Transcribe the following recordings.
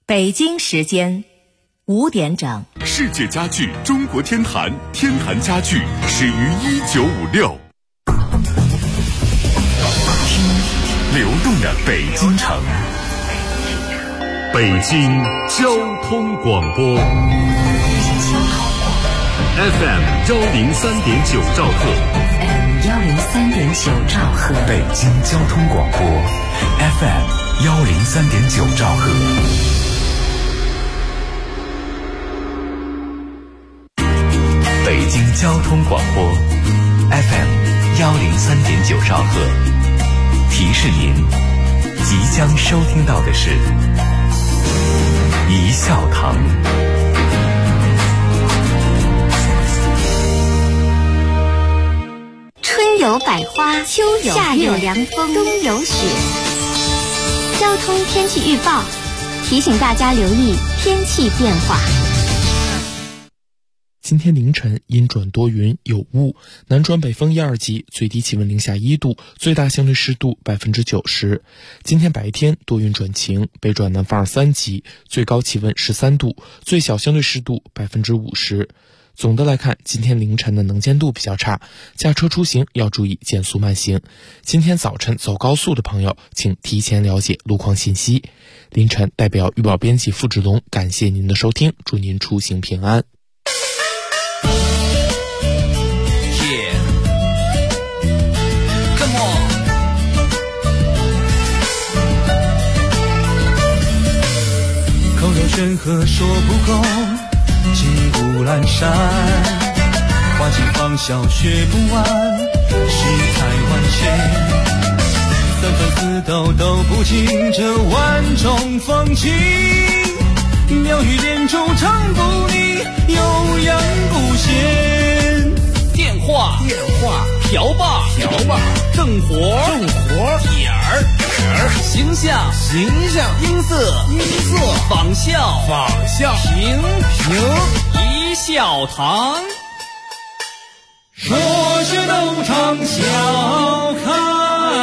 北京时间5点整。 世界家具中国天坛，天坛家具始于1956。听流动的北京城，北京交通广播 FM 103.9兆赫 103.9兆赫， 北京交通广播 FM 103.9兆赫。北京交通广播 FM 103.9兆赫，提示您即将收听到的是一笑堂。 春有百花，秋有夏有凉风，冬有雪。交通天气预报提醒大家留意天气变化。 今天凌晨阴转多云有雾，南转北风1、2级，最低气温零下1度，最大相对湿度90%。今天白天多云转晴，北转南风2、3级，最高气温13度，最小相对湿度50%。总的来看，今天凌晨的能见度比较差，驾车出行要注意减速慢行。今天早晨走高速的朋友，请提前了解路况信息。凌晨代表预报编辑付志龙感谢您的收听，祝您出行平安。 口若悬河说不够，骑虎阑珊，花尽芳笑学不完，世态万千，三分四斗都不尽这万种风情，妙语连珠唱不腻，悠扬不闲。 电话瓢把正活点儿形象音色仿效平一笑堂， 说学逗唱笑开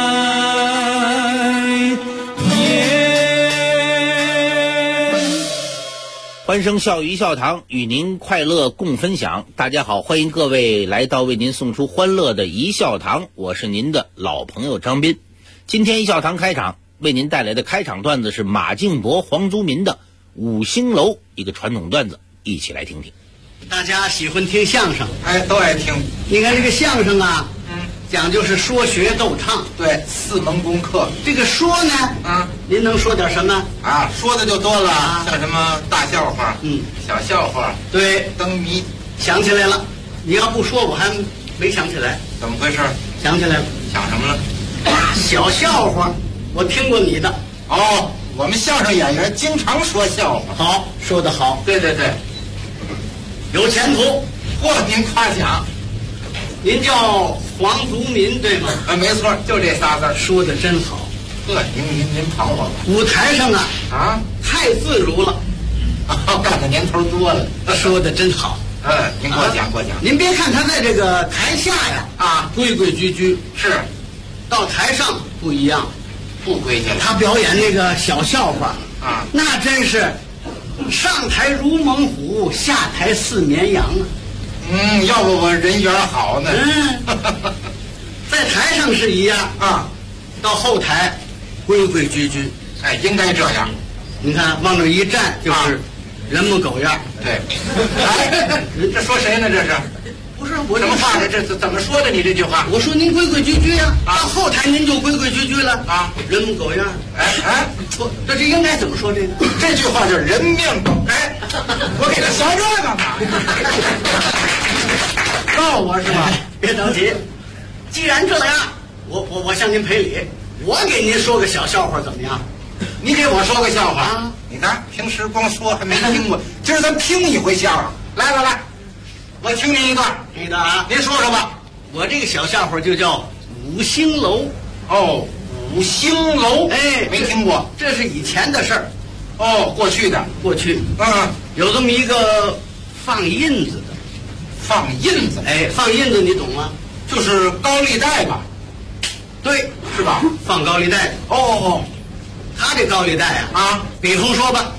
颜。 欢声笑语一笑堂，与您快乐共分享。大家好，欢迎各位来到为您送出欢乐的一笑堂，我是您的老朋友张斌。今天一笑堂开场为您带来的开场段子是马敬伯、黄宗民的五星楼，一个传统段子，一起来听听。 大家喜欢听相声， 都爱听。 你看这个相声啊，讲究是说学逗唱， 对，4门功课。 这个说呢，您能说点什么啊？说的就多了，像什么大笑话，小笑话， 对， 灯谜， 想起来了。你要不说，我还没想起来。 怎么回事？ 想起来了。 想什么了？ 小笑话，我听过你的。 哦，我们相声演员经常说笑话。 好，说得好。 对， 有前途。 嚯，您夸奖。 您叫黄族民对吗？ 没错，就这仨字。 说得真好。 呵，您捧我吧。 舞台上啊，太自如了。 干的年头多了。 说得真好。 您过奖。 您别看他在这个台下呀，规规矩矩， 是， 到台上不一样， 不规矩了。 他表演那个小笑话那真是上台如猛虎，下台似绵羊啊。 要不我人缘好呢。 在台上是一样到后台规规矩矩。 应该这样。 你看往那一站就是人模狗样。 对。这说谁呢？这是？ 不是我什么话呢？这怎么说的？你这句话？ 我说您规规矩矩呀，到后台您就规规矩矩了人模狗样。这应该怎么说这个？ 这句话就是人面狗。我给他学这个嘛。 告我是吧？别着急，既然这样，我向您赔礼，我给您说个小笑话怎么样？ 你给我说个笑话你看平时光说还没听过，今儿咱听一回笑话。来，我听您一段。 你的您说说吧。 我这个小笑话就叫五星楼。 五星楼。没听过。 这是以前的事儿。 过去的。 过去。有这么一个放印子的。 放印子。 放印子你懂吗？ 就是高利贷吧？ 对， 是吧？ 放高利贷。 哦， 他这高利贷啊，比方说吧，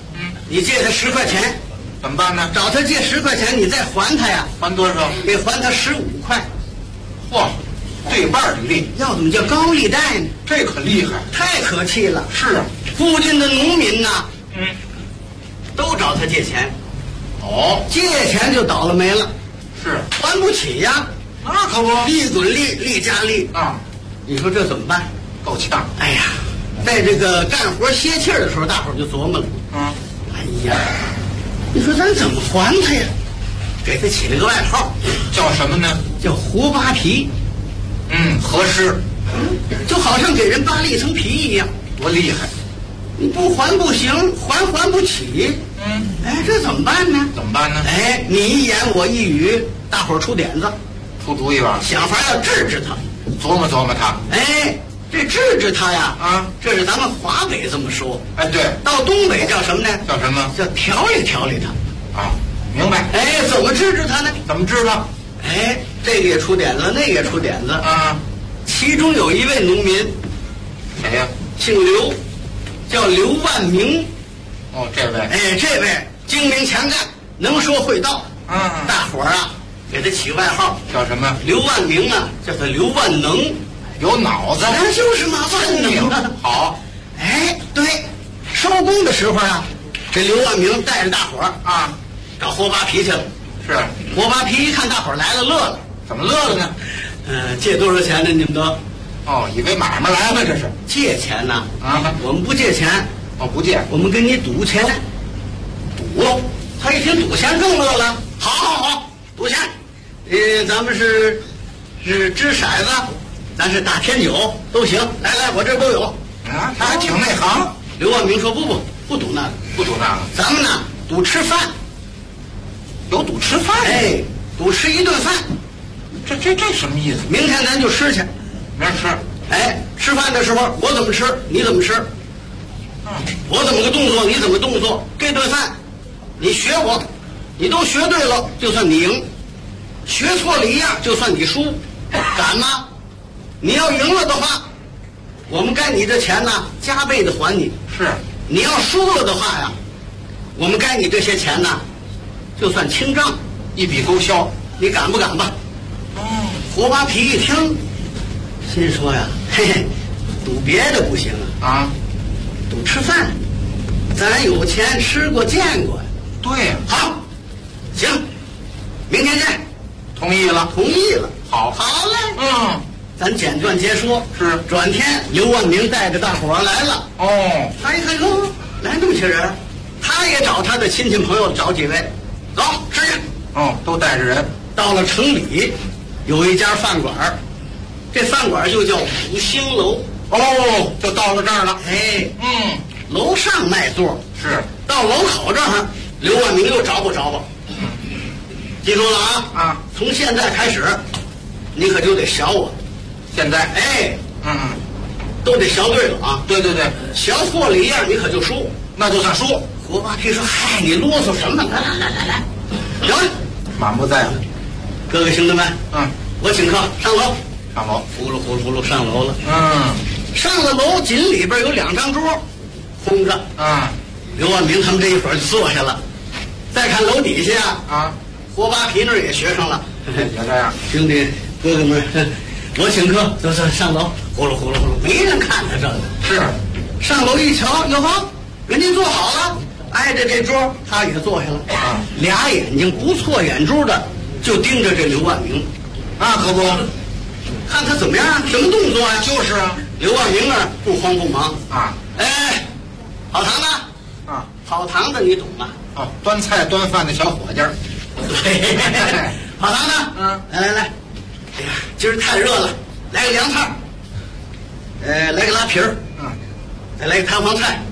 你借他10块钱， 怎么办呢？ 找他借10块钱，你再还他呀？ 还多少？ 得还他15块。 嚯，对半的利， 要怎么叫高利贷呢？ 这可厉害。 太可气了。 是啊， 附近的农民呐，都找他借钱。 哦， 借钱就倒了霉了， 是还不起呀。 那可不， 利滚利，利加利啊！ 你说这怎么办？ 够呛。 哎呀，在这个干活歇气儿的时候，大伙儿就琢磨了。哎呀，你说咱怎么还他呀？给他起了个外号， 叫什么呢？ 叫胡扒皮。 合适， 就好像给人扒了一层皮一样。 多厉害！ 你不还不行，还不起。哎，这怎么办呢？ 怎么办呢？ 哎，你一言我一语，大伙儿出点子， 出主意吧， 想法要治治他， 琢磨琢磨他。 哎，这治治他呀，这是咱们华北这么说。 哎，对， 到东北叫什么呢？ 叫什么？ 叫调理调理他。 啊，明白。 哎，怎么治治他呢？ 怎么治他？ 哎，这个也出点子，那个也出点子啊。 其中有一位农民， 谁呀？ 姓刘，叫刘万明。 哦，这位。 哎，这位精明强干，能说会道。大伙儿啊，给他起个外号， 叫什么？ 刘万明啊，叫他刘万能， 有脑子。 那就是嘛，万能。 好。 哎，对，收工的时候啊，这刘万明带着大伙儿啊，找活扒皮去了。 是。 活扒皮一看大伙儿来了，乐了。 怎么乐了呢？ 借多少钱呢？你们都？ 哦，以为买卖来了，这是借钱呢？我们不借钱。 哦，不借， 我们跟你赌钱。赌？他一听赌钱更乐了。好，赌钱。咱们是掷骰子，咱是打天九都行。来，我这都有。 啊，他还挺内行。 刘万明说不赌那个， 不赌那个。 咱们呢赌吃饭。 有赌吃饭？ 哎，赌吃一顿饭。 这什么意思？ 明天咱就吃去。 明儿吃。 哎，吃饭的时候我怎么吃，你怎么吃。我怎么个动作，你怎么动作。这顿饭，你学我，你都学对了，就算你赢；学错了一样，就算你输。敢吗？你要赢了的话，我们该你这钱呢，加倍的还你。 是。 你要输了的话呀，我们该你这些钱呢，就算清账， 一笔勾销。 你敢不敢吧？活扒皮一听，心说呀，嘿嘿，赌别的不行啊，赌吃饭，咱有钱吃过见过呀。 对呀。 好，行，明天见。 同意了。好嘞。咱简短截说。 是。 转天，刘万明带着大伙儿来了。 哦。 他一看哟，来这么些人，他也找他的亲戚朋友找几位，走吃去。 都带着人。 到了城里，有一家饭馆，这饭馆就叫五星楼。 就到了这儿了。 哎，楼上卖座。 是。 到楼口这儿，刘万明又找吧。记住了啊！从现在开始，你可就得学我。 现在。 哎，都得学对了啊！ 对， 学错了一样，你可就输， 那就算输。 活扒皮说：“嗨，你啰嗦什么？来，行了， 满不在乎。 各位兄弟们，我请客上楼。呼噜上楼了。上了楼，紧里边有2张桌，空着。刘万明他们这一伙就坐下了。再看楼底下活扒皮那儿也学上了。 也这样， 兄弟哥哥们，我请客，走上楼。呼噜，没人看他这个。 是。 上楼一瞧，哟呵，人家坐好了，挨着这桌，他也坐下了。俩眼睛不错眼珠的，就盯着这刘万明。 那可不， 看他怎么样，什么动作呀？ 就是啊。 刘万明啊，不慌不忙啊。 哎，跑堂的跑堂的你懂吗？ 端菜端饭的小伙计儿。 对，跑堂的。来，哎呀，今儿太热了，来个凉菜。来个拉皮儿。再来个弹簧菜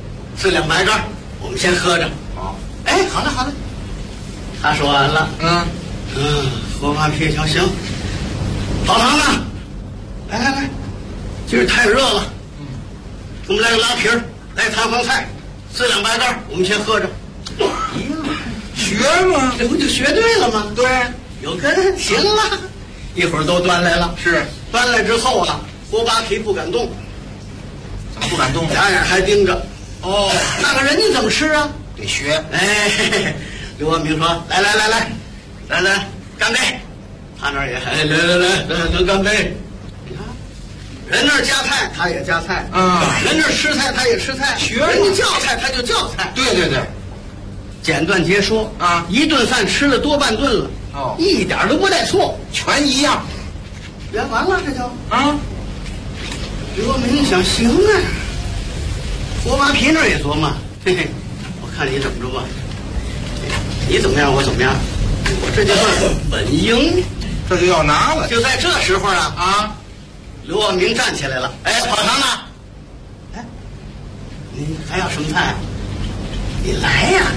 ，4两白干，我们先喝着。哎，好了。他说完了。活扒皮条行。跑堂呢？来，今儿太热了。我们来个拉皮儿，来弹簧菜，4两白干，我们先喝着。 学吗？ 这不就学对了吗？ 对， 有根，行了。一会儿都端来了。 是。 端来之后啊，活扒皮不敢动。 不敢动， 俩眼还盯着。那个人家怎么吃啊？ 得学。 哎，刘万明说：“来，干杯！”他那儿也来，干杯！人那儿夹菜，他也夹菜；人那儿吃菜，他也吃菜；人家叫菜，他就叫菜。 对， 简短截说啊，一顿饭吃了多半顿了，一点都不带错， 全一样。 圆完了，这就啊。刘万明一想，行啊。活马皮那儿也琢磨，嘿嘿，我看你怎么着吧，你怎么样，我怎么样，我这就算稳赢， 这就要拿了。 就在这时候啊，刘万明站起来了，哎，跑堂呢？哎，你还要什么菜啊？你来呀！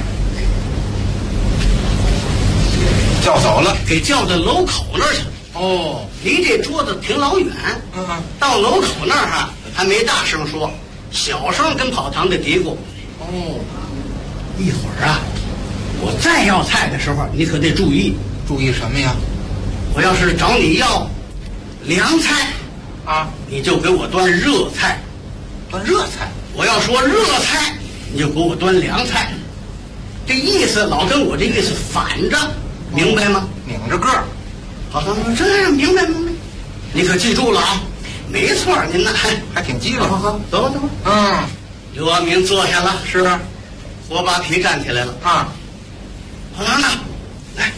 叫走了， 给叫到楼口那儿去了。哦，离这桌子挺老远。到楼口那儿哈，还没大声说，小声跟跑堂的嘀咕。哦，一会儿啊，我再要菜的时候，你可得注意。 注意什么呀？ 我要是找你要凉菜啊，你就给我端热菜。 端热菜。 我要说热菜，你就给我端凉菜。这意思老跟我这意思反着，明白吗？ 拧着个儿。 跑堂说：“这样明白。你可记住了啊。”没错，您呢还挺机灵。 好，走吧。刘万明坐下了， 是。 活扒皮站起来了啊。跑堂呢？来，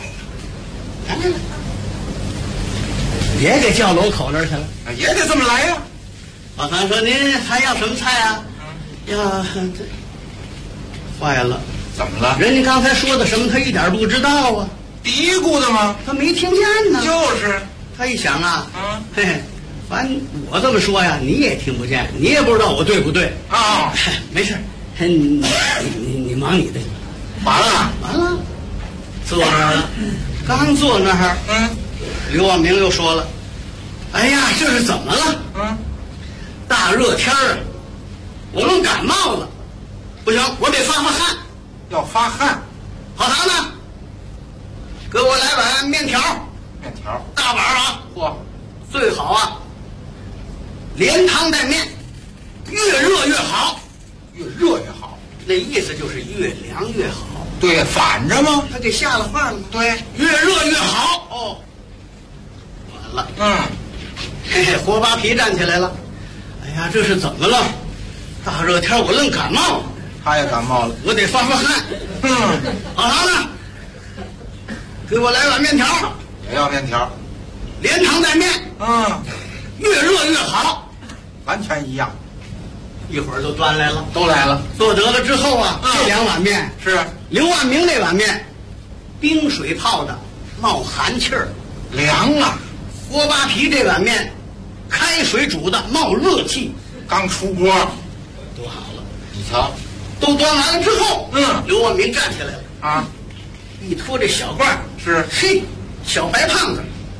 也给叫楼口那儿去了， 也得这么来呀。 跑堂说：“您还要什么菜啊？”呀，这坏了， 怎么了？ 人家刚才说的什么，他一点不知道啊。 嘀咕的吗？ 他没听见呢。就是，他一想啊，嘿嘿，反正我这么说呀，你也听不见，你也不知道我对不对啊？没事，你忙你的。完了，坐那儿了。刚坐那儿，刘万明又说了：“哎呀，这是怎么了？大热天啊，我弄感冒了，不行，我得发汗。 要发汗。 跑堂呢？给我来碗面条。大碗啊！嚯，最好啊，连汤带面，越热越好。 越热越好， 那意思就是越凉越好。 对，反着吗？ 他给下了话了吗？ 对， 越热越好。哦，完了。嘿嘿，活扒皮站起来了。哎呀，这是怎么了？大热天我愣感冒了。 他也感冒了， 我得发汗。跑堂呢？给我来碗面条。 也要面条， 连汤带面。越热越好， 完全一样。 一会儿就端来了， 都来了。 做得了之后啊，这两碗面是刘万明那碗面，冰水泡的，冒寒气儿， 凉啊。 活扒皮这碗面，开水煮的，冒热气， 刚出锅， 多好了。 你瞧， 都端完了之后，刘万明站起来了啊，一拖这小褂是， 嘿，小白胖子，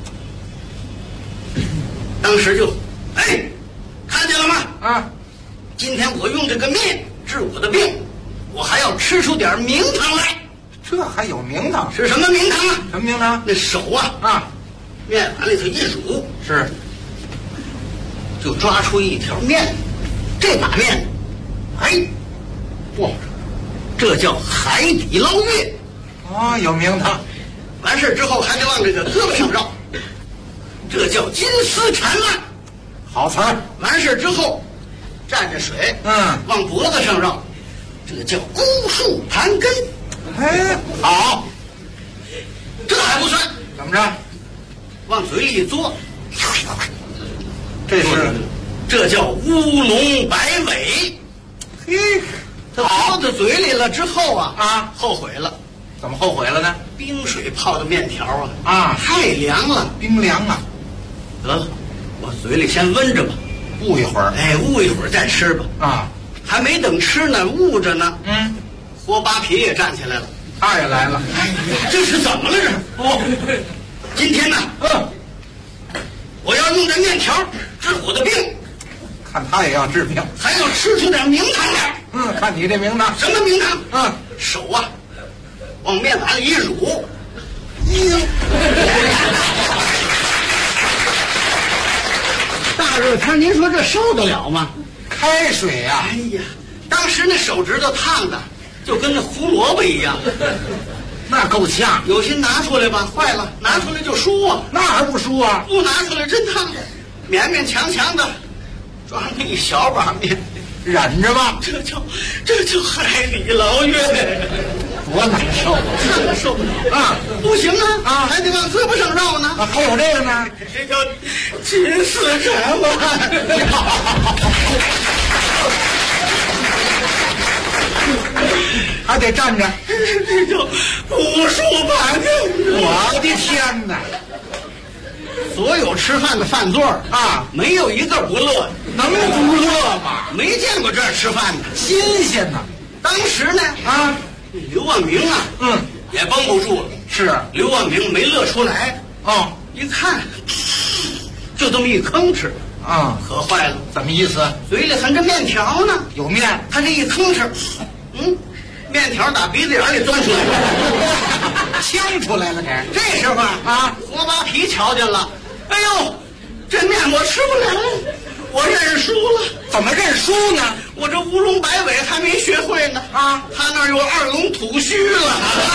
当时就，哎，看见了吗？今天我用这个面治我的病，我还要吃出点名堂来。 这还有名堂？ 是什么名堂啊？ 什么名堂？ 那手啊，面碗里头一煮， 是， 就抓出一条面，这把面，哎，哇，这叫海底捞月。 有名堂。 完事之后还得往这个胳膊上绕，这叫金丝缠袜。 好词儿。 完事之后蘸着水，往脖子上绕，这叫孤树盘根。 哎，好， 这还不算， 怎么着？ 往嘴里一嘬，这叫乌龙摆尾。 嘿， 他嘬到嘴里了之后后悔了。 怎么后悔了呢？ 冰水泡的面条太凉了， 冰凉啊。 得了，我嘴里先温着吧， 捂一会儿。 哎，捂一会儿再吃吧。还没等吃呢，捂着呢。活扒皮也站起来了， 他也来了。 哎呀，这是怎么了这？今天呢，我要用这面条治我的病。 看他也要治病， 还要吃出点名堂来。 看你这名堂。 什么名堂？手啊，往面碗里一乳。大热天，您说这受得了吗？ 开水呀！ 哎呀，当时那手指头烫的， 就跟那胡萝卜一样。 那够呛。 有心拿出来吧，坏了，拿出来就输啊。 那还不输啊？ 不拿出来真烫，勉勉强强的装那一小把面， 忍着吧。 这就海里捞月， 多难受啊！ 看受不了啊！ 不行啊，还得往嘴巴上绕呢。 啊，还有这个呢？ 这叫金丝缠嘛。 还得站着， 这叫武术盘子。 我的天哪！ 所有吃饭的饭座啊，没有一个不乐， 能不乐吗？ 没见过这儿吃饭的， 新鲜呐！ 当时呢， 啊， 刘万明啊，也绷不住了。 是刘万明没乐出来， 哦， 一看，就这么一吭哧， 啊， 可坏了， 怎么意思？ 嘴里含着面条呢， 有面， 他这一吭哧，面条打鼻子眼里钻出来了， 呛出来了这时候啊，活扒皮瞧见了，哎呦，这面我吃不了，我认输了。 怎么认输呢？ 我这乌龙摆尾还没学会呢啊！他那儿有二龙吐须了。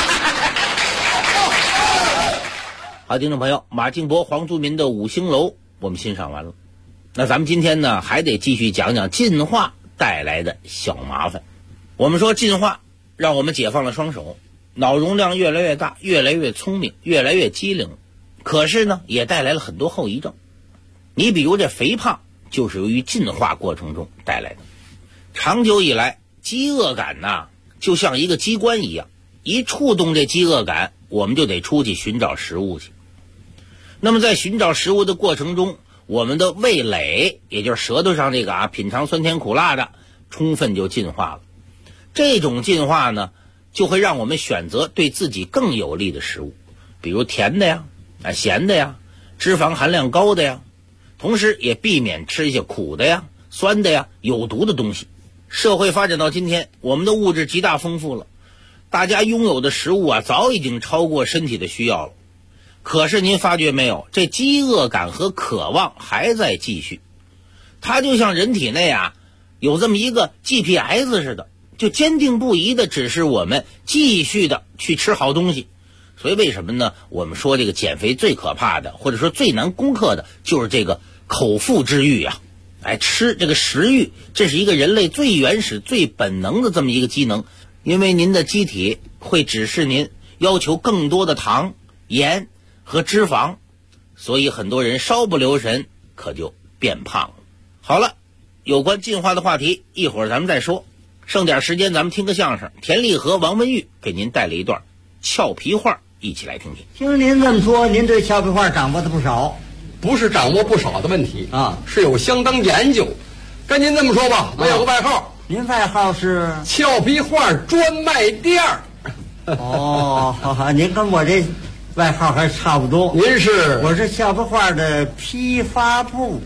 好，听众朋友，马敬伯、黄祖民的《五星楼》我们欣赏完了。那咱们今天呢，还得继续讲讲进化带来的小麻烦。我们说进化让我们解放了双手，脑容量越来越大，越来越聪明，越来越机灵，可是呢，也带来了很多后遗症。你比如这肥胖，就是由于进化过程中带来的。长久以来，饥饿感呐，就像一个机关一样，一触动这饥饿感，我们就得出去寻找食物去。那么在寻找食物的过程中，我们的味蕾，也就是舌头上这个品尝酸甜苦辣的，充分就进化了。这种进化呢，就会让我们选择对自己更有利的食物，比如甜的呀、咸的呀、脂肪含量高的呀，同时也避免吃一些苦的呀、酸的呀、有毒的东西。社会发展到今天，我们的物质极大丰富了，大家拥有的食物早已经超过身体的需要了。可是您发觉没有，这饥饿感和渴望还在继续，它就像人体内有这么一个 GPS 似的，就坚定不移的指示我们继续的去吃好东西。所以为什么呢？我们说这个减肥最可怕的，或者说最难攻克的，就是这个口腹之欲啊。吃这个食欲，这是一个人类最原始最本能的这么一个机能，因为您的机体会指示您要求更多的糖、盐和脂肪，所以很多人稍不留神可就变胖了。好了，有关进化的话题一会儿咱们再说，剩点时间咱们听个相声，田立和、王文玉给您带来一段俏皮话，一起来听听。 听您这么说，您对俏皮话掌握的不少。 不是掌握不少的问题啊， 是有相当研究。跟您这么说吧，我有个外号。 您外号是俏皮话专卖店儿。 哦，您跟我这外号还差不多。 您是？ 我是俏皮话的批发部。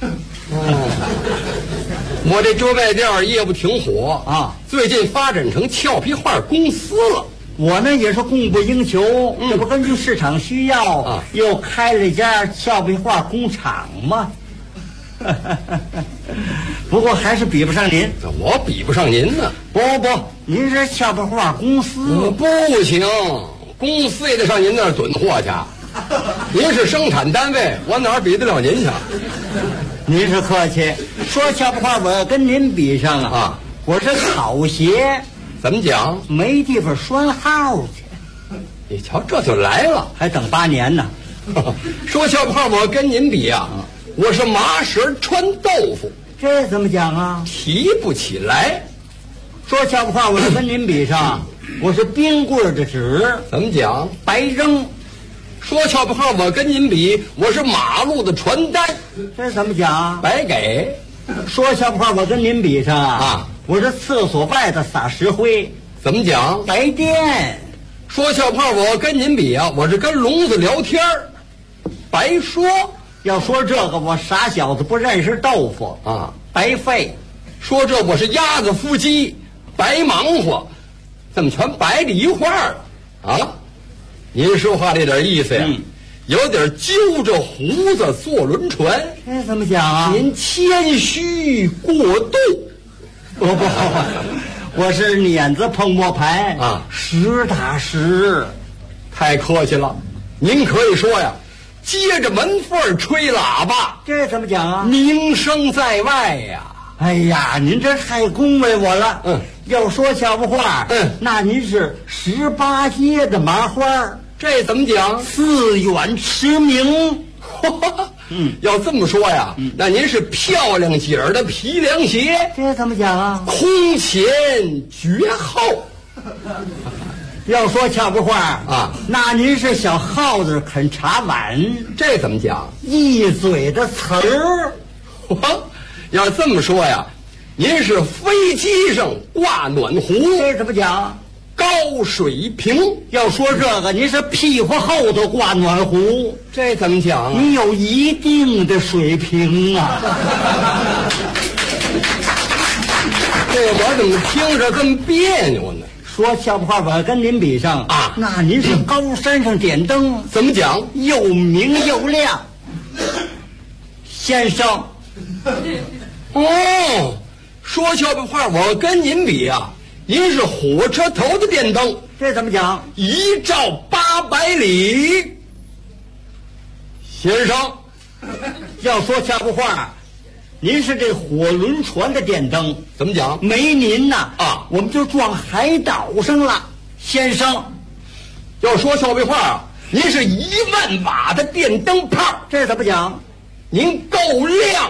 我这专卖店业务挺火啊， 最近发展成俏皮话公司了。 我呢也是供不应求，这不根据市场需要又开了一家俏皮话工厂吗？不过还是比不上您。 我比不上您呢。 不，您是俏皮话公司。 不行，公司也得上您那儿囤货去。您是生产单位，我哪儿比得了您去？ 您是客气。说俏皮话，我跟您比上啊，我是草鞋。 怎么讲？ 没地方拴号去。 你瞧，这就来了， 还等8年呢。 说俏皮话，我跟您比我是麻绳穿豆腐。 这怎么讲啊？ 提不起来。 说俏皮话，我是跟您比上，我是冰棍的纸。 怎么讲？ 白扔。 说俏皮话，我跟您比，我是马路的传单。 这怎么讲？ 白给。 说俏皮话，我跟您比上我是厕所外的撒石灰。 怎么讲？ 白电。 说俏皮话，我跟您比我是跟聋子聊天白说。 要说这个，我傻小子不认识豆腐白费。 说这我是鸭子孵鸡，白忙活。怎么全白里一块儿了您说话这点意思呀，有点揪着胡子坐轮船。 这怎么讲啊？ 您谦虚过度。 不， 我是碾子碰摸牌啊， 实打实。 太客气了，您可以说呀，接着门缝吹喇叭， 这怎么讲啊？ 名声在外呀。 哎呀，您这太恭维我了。要说俏不话，那您是18街的麻花， 这怎么讲？ 四远驰名。 要这么说呀，那您是漂亮姐儿的皮凉鞋， 这怎么讲啊？ 空前绝后。 要说俏不话啊， 那您是小耗子啃茶碗， 这怎么讲？ 一嘴的词儿。 要这么说呀，您是飞机上挂暖壶， 这怎么讲？ 高水平。 要说这个，您是屁股后头挂暖壶， 这怎么讲啊？ 你有一定的水平啊。 这我怎么听着这么别扭呢？ 说俏不话，我跟您比上啊， 那您是高山上点灯， 怎么讲？ 又明又亮，先生。 哦，说俏皮话，我跟您比啊，您是火车头的电灯， 这怎么讲？ 一照800里。先生， 要说俏皮话，您是这火轮船的电灯， 怎么讲？ 没您呐啊， 我们就撞海岛上了。先生， 要说俏皮话啊，您是1万瓦的电灯泡， 这怎么讲？ 您够亮。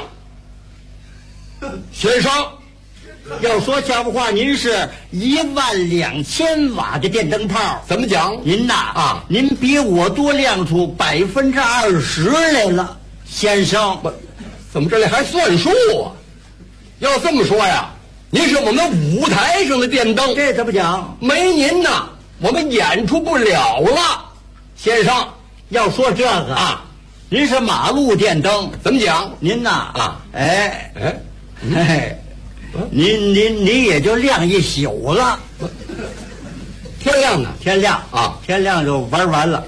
先生， 要说俏皮话，您是12000瓦的电灯泡， 怎么讲？ 您呐啊， 您比我多亮出20%来了，先生。 怎么这里还算数啊？要这么说呀，您是我们舞台上的电灯， 这怎么讲？ 没您呐，我们演出不了了。先生， 要说这个啊， 您是马路电灯， 怎么讲？ 您呐啊， 您也就亮一宿了。 天亮呢？ 天亮啊， 天亮就玩完了。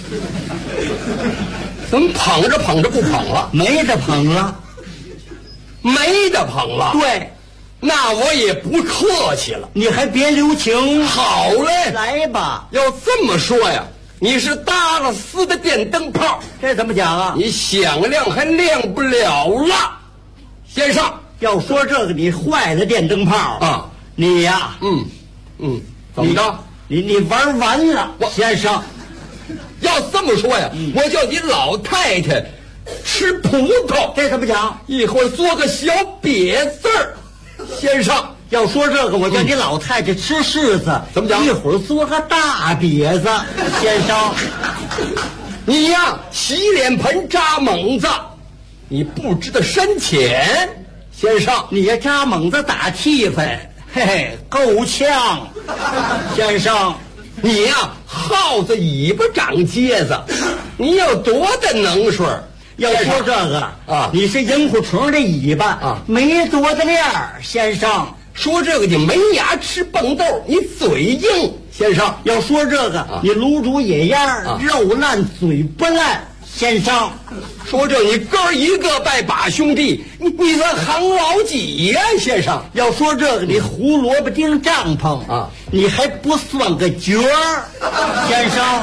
怎么捧着捧着不捧了？ 没得捧了， 没得捧了。 对， 那我也不客气了， 你还别留情。 好嘞， 来吧。 要这么说呀，你是搭了丝的电灯泡， 这怎么讲啊？ 你想亮还亮不了了，先生。 要说这个，你坏了电灯泡啊！ 你呀， 怎么着？ 你玩完了，先生。 要这么说呀，我叫你老太太吃葡萄， 这怎么讲？ 一会儿做个小瘪字儿，先生。 要说这个，我叫你老太太吃柿子， 怎么讲？ 一会儿做个大瘪子，先生。 你呀，洗脸盆扎猛子，你不知道深浅，先生。 你呀，扎猛子打气氛，嘿嘿，够呛，先生。 你呀，耗子尾巴长疖子，你有多大能水？ 要说这个啊， 你是萤火虫的尾巴啊， 没多大亮，先生。 说这个你没牙吃蹦豆，你嘴硬，先生。 要说这个，你卤煮野鸭，肉烂嘴不烂，先生。 说这你哥一个拜把兄弟，你算行老几呀，先生？ 要说这个，你胡萝卜丁帐篷啊， 你还不算个角儿，先生。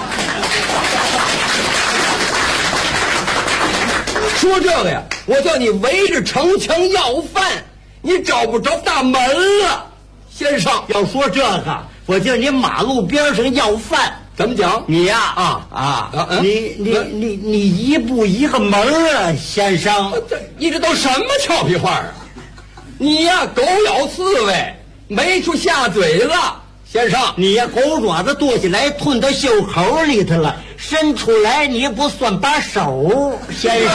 说这个呀，我叫你围着城墙要饭，你找不着大门了，先生。 要说这个，我叫你马路边上要饭。 怎么讲？ 你呀，你一步一个门啊，先生。 你这都什么俏皮话啊？你呀，狗咬刺猬，没处下嘴了，先生。 你呀，狗爪子剁下来吞到袖口里头了，伸出来你也不算把手，先生。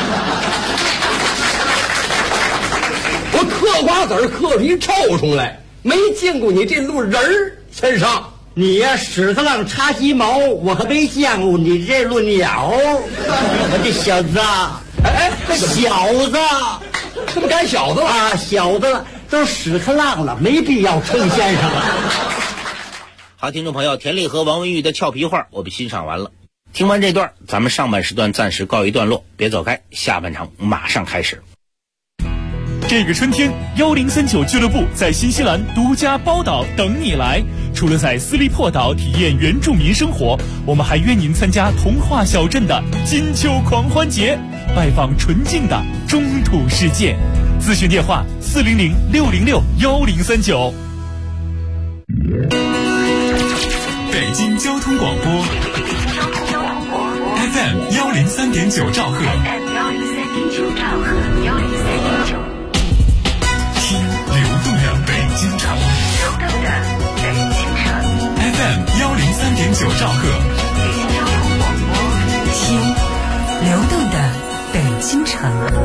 我嗑瓜子儿嗑出一臭虫来，没见过你这路人儿，先生。 你呀，屎壳郎插鸡毛，我可没见过你这路鸟。我这小子，小子， 怎么改小子了啊？小子了，都屎壳郎了，没必要称先生了。 好，听众朋友，田丽和王文玉的俏皮话我们欣赏完了。听完这段，咱们上半时段暂时告一段落，别走开，下半场马上开始。 这个春天，1039俱乐部在新西兰独家包岛等你来。除了在斯利珀岛体验原住民生活，我们还约您参加童话小镇的金秋狂欢节，拜访纯净的中土世界。咨询电话400-606-1039。 北京交通广播 FM 103.9兆赫，听流动的北京城，FM 103.9兆赫， 听流动的北京城。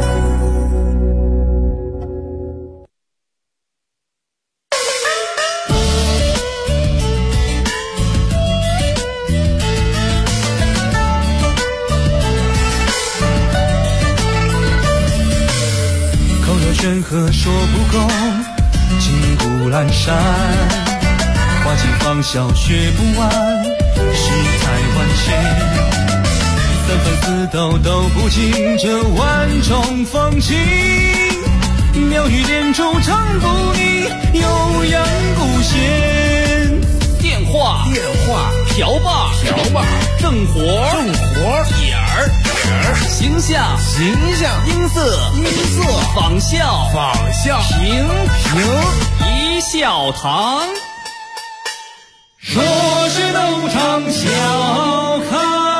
山河说不够，金谷阑珊，花季芳笑学不完，世态万千，三番四斗都不尽这万种风情，妙语连珠唱不腻，悠扬古弦。 电话瓢把正活点儿形象音色仿效评一笑堂。 说是斗场笑开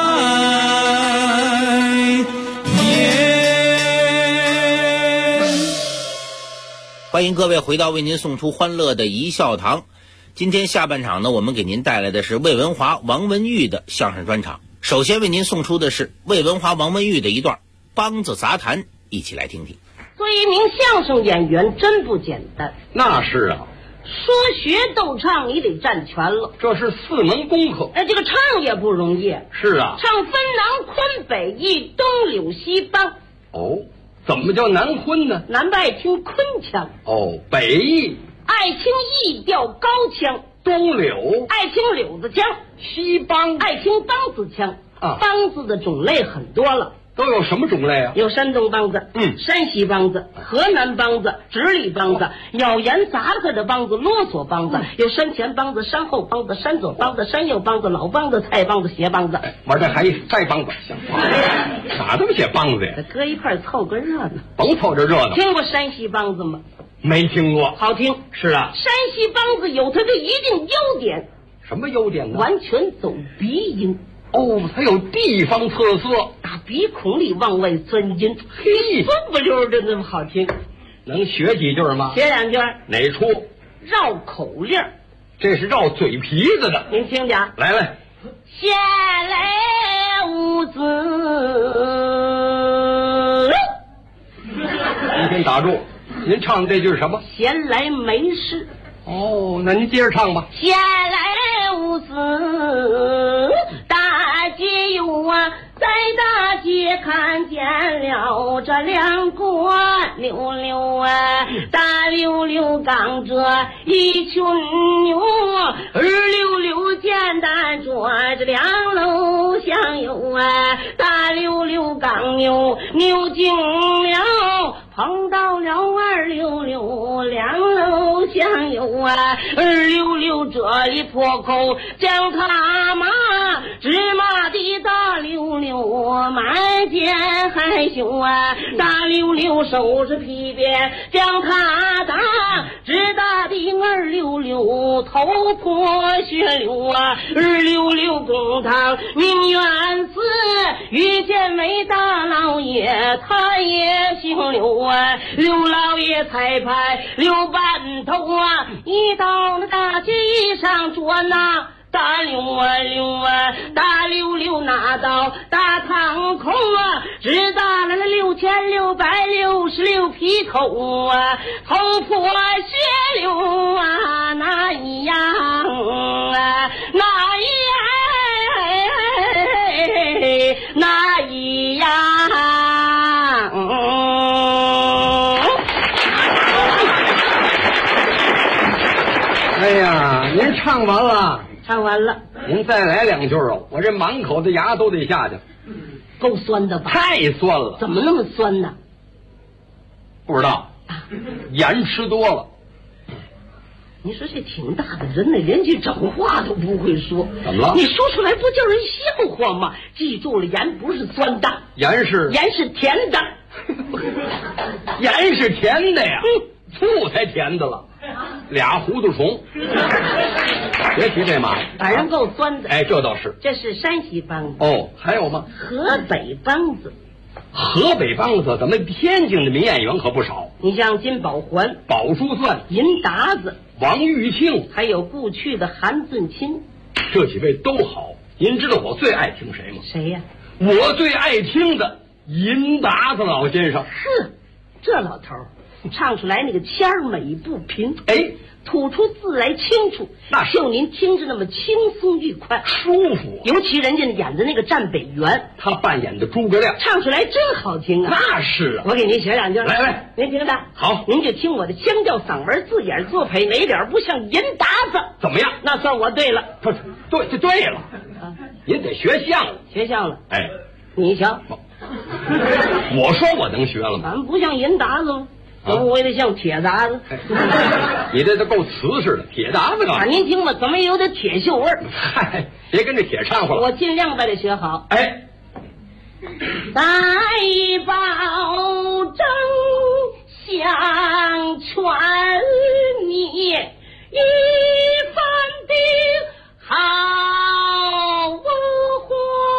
颜。 欢迎各位回到为您送出欢乐的一笑堂。今天下半场呢，我们给您带来的是魏文华、王文玉的相声专场。首先为您送出的是魏文华、王文玉的一段梆子杂谈，一起来听听。 做一名相声演员真不简单。 那是啊， 说学逗唱你得占全了， 这是4门功课。 这个唱也不容易。 是啊， 唱分南昆北弋，东柳西梆。 哦，怎么叫南昆呢？ 南边爱听昆腔。 哦，北弋爱听弋调高腔， 东柳爱听柳子腔， 西梆爱听梆子腔。 啊， 梆子的种类很多了。 都有什么种类啊？ 有山东梆子，山西梆子，河南梆子，直隶梆子，咬言杂个的梆子，啰嗦梆子，有山前梆子，山后梆子，山左梆子，山右梆子，老梆子，菜梆子，斜梆子。 完这还栽梆子，像话？哪这么些梆子呀？ 搁一块凑个热闹。 甭凑这热闹。 听过山西梆子吗？ 没听过。 好听。 是啊， 山西梆子有它的一定优点。 什么优点呢？ 完全走鼻音。 哦，它有地方特色， 打鼻孔里往外钻音， 嘿， 酸不溜的那么好听。 能学几句吗？ 学2句。 哪出？ 绕口令。 这是绕嘴皮子的。 您听讲。 来。 闲来无子。 您先打住，您唱这句是什么？ 闲来没事。 哦，那您接着唱吧。 闲来无子，大街有啊，在大街看见了这2个溜溜啊，大溜溜赶着一群牛，二溜溜简单着这2楼相有啊，大溜溜赶牛，牛进了。碰到了2溜溜，2楼相有啊，二溜溜这里破口将他骂，芝麻的大溜溜满肩害羞啊，大溜溜手着皮鞭将他打，直打的2溜溜头破血流啊，二溜溜公堂名媛寺遇见梅大老爷，他也姓刘啊，刘老爷彩排刘半头啊，一到那大街上捉那大溜啊溜啊，大溜溜拿到大堂口啊，只打了6666劈头啊，头破血流啊，那一样啊，那一样。 哎呀，您唱完了。 唱完了， 您再来2句哦，我这满口的牙都得下去。 够酸的吧？ 太酸了。 怎么那么酸呢？ 不知道。 盐吃多了。 你说这挺大的人呢，连句整话都不会说， 怎么了？ 你说出来不叫人笑话吗？记住了，盐不是酸的， 盐是甜的， 盐是甜的呀，醋才甜的了，俩糊涂虫。别提这嘛， 反正够酸的。 哎，这倒是。 这是山西梆子。 哦，还有吗？ 河北梆子。 河北梆子，咱们天津的名演员可不少。 你像金宝环、 宝珠钻、 银达子、 王玉庆， 还有故去的韩俊钦， 这几位都好。您知道我最爱听谁吗？ 谁呀？ 我最爱听的银达子老先生。 呵，这老头儿唱出来那个腔儿美不平， 哎， 吐出字来清楚， 那就您听着那么轻松愉快舒服。 尤其人家演的那个战北元， 他扮演的诸葛亮， 唱出来真好听啊。 那是啊， 我给您学两句。 来， 您听着。 好， 您就听我的腔调嗓门，字眼作配，哪点不像银达子？ 怎么样？ 那算我对了。 对了啊，您得学相了， 学相了。 哎， 你瞧， 我说我能学了吗？ 咱们不像银达子吗？我得像铁达子。 你这都够瓷实的，铁达子啊！ 您听吧，怎么也有点铁锈味儿？ 嗨，别跟这铁掺和了。 我尽量把它学好。 哎， 再保证相劝你一番的好话，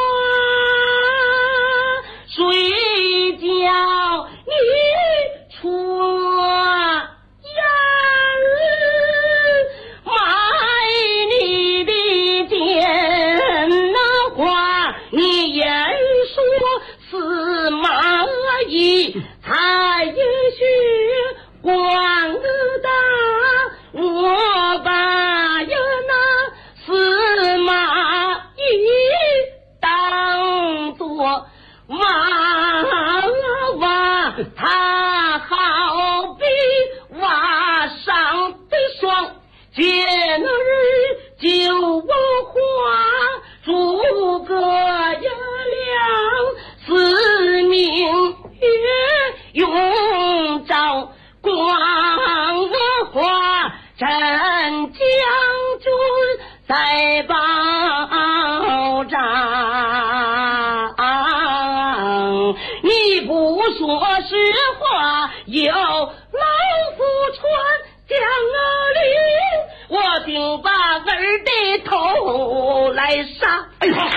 谁叫你出言卖你的电话，你言说司马懿才也许广大，我把呀那司马懿当作娃，他好比娃上的霜，见日就花，诸葛亮四明月永照光华，朕将军在保障。你不说实话，有老夫传将我定把儿的头来杀。 哎呀，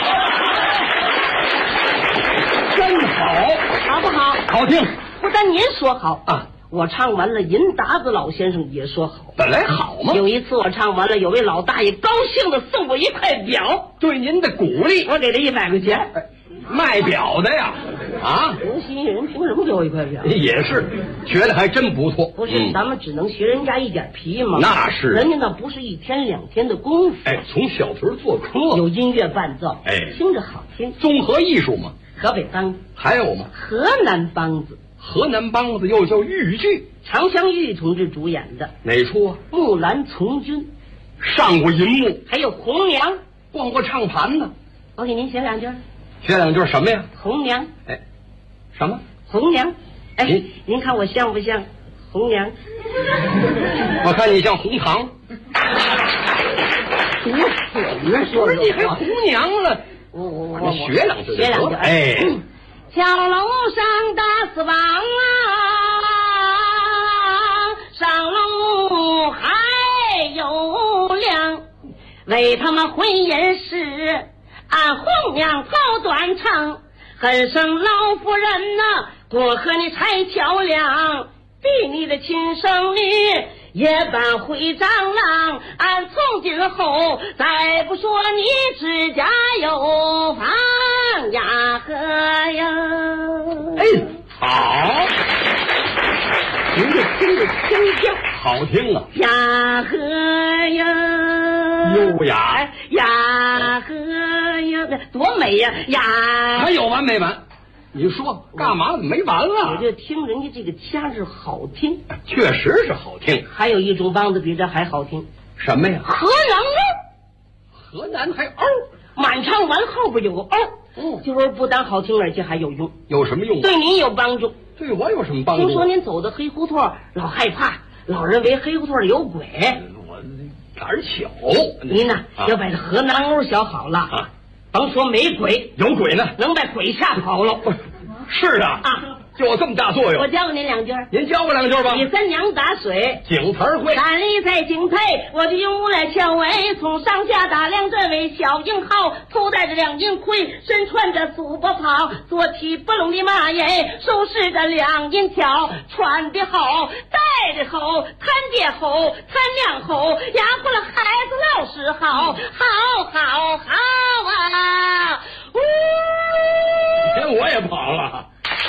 真好， 好不好？ 好听。 不但您说好啊， 我唱完了，银达子老先生也说好。 本来好嘛。 有一次我唱完了，有位老大爷高兴的送我一块表， 对您的鼓励， 我给他100块钱。 卖表的呀，啊， 平西人凭什么给我1块表？ 也是，学的还真不错。 不是，咱们只能学人家一点皮嘛。 那是， 人家那不是1天2天的功夫。 哎，从小屯做科， 有音乐伴奏， 哎， 听着好听。 综合艺术嘛。 河北梆子还有吗？ 河南梆子。 河南梆子又叫豫剧， 常香玉同志主演的。 哪出啊？ 木兰从军， 上过银幕。 还有红娘， 逛过唱盘呢。 我给您学两句。 学两句什么呀？ 红娘。 哎，什么？ 红娘。哎，您看我像不像红娘？ 我看你像红糖。 多损说不是你还红娘了？ 我学两句。 学两句。 哎， 桥楼上打死王啊，上楼还有粮，为他们婚姻事，俺红娘早断肠，恨生老夫人呐，过河你才漂亮，比你的亲生女也扮会长郎，俺从今后再不说你指甲有房呀呵呀。 哎，好，您这听着腔调好听啊， 呀呵呀， 优雅呀呵呀，多美呀呀！ 还有完没完？你说干嘛怎么没完了？ 我就听人家这个腔是好听， 确实是好听。 还有一种梆子比这还好听， 什么呀？ 河南嗷，河南还嗷， 满唱完后边有个嗷，这嗷不但好听，而且还有用。 有什么用？ 对您有帮助。 对我有什么帮助？ 听说您走的黑胡同老害怕，老认为黑胡同里有鬼。 我胆儿小。 您呢，要把这河南沟小好了啊，甭说没鬼， 有鬼呢， 能把鬼吓跑了。 是啊，就有这么大作用。 我教过您2句， 您教我2句吧。 李三娘打水， 井盆会。 站立在井配，我就用木来敲尾，从上下打量这位小英豪，头戴着2银盔，身穿着素帛袍，做起不拢的马眼，手持着2银条，穿的好，戴的好，谈爹好，谈娘好，养活了孩子老实好，好啊！ 我也跑了。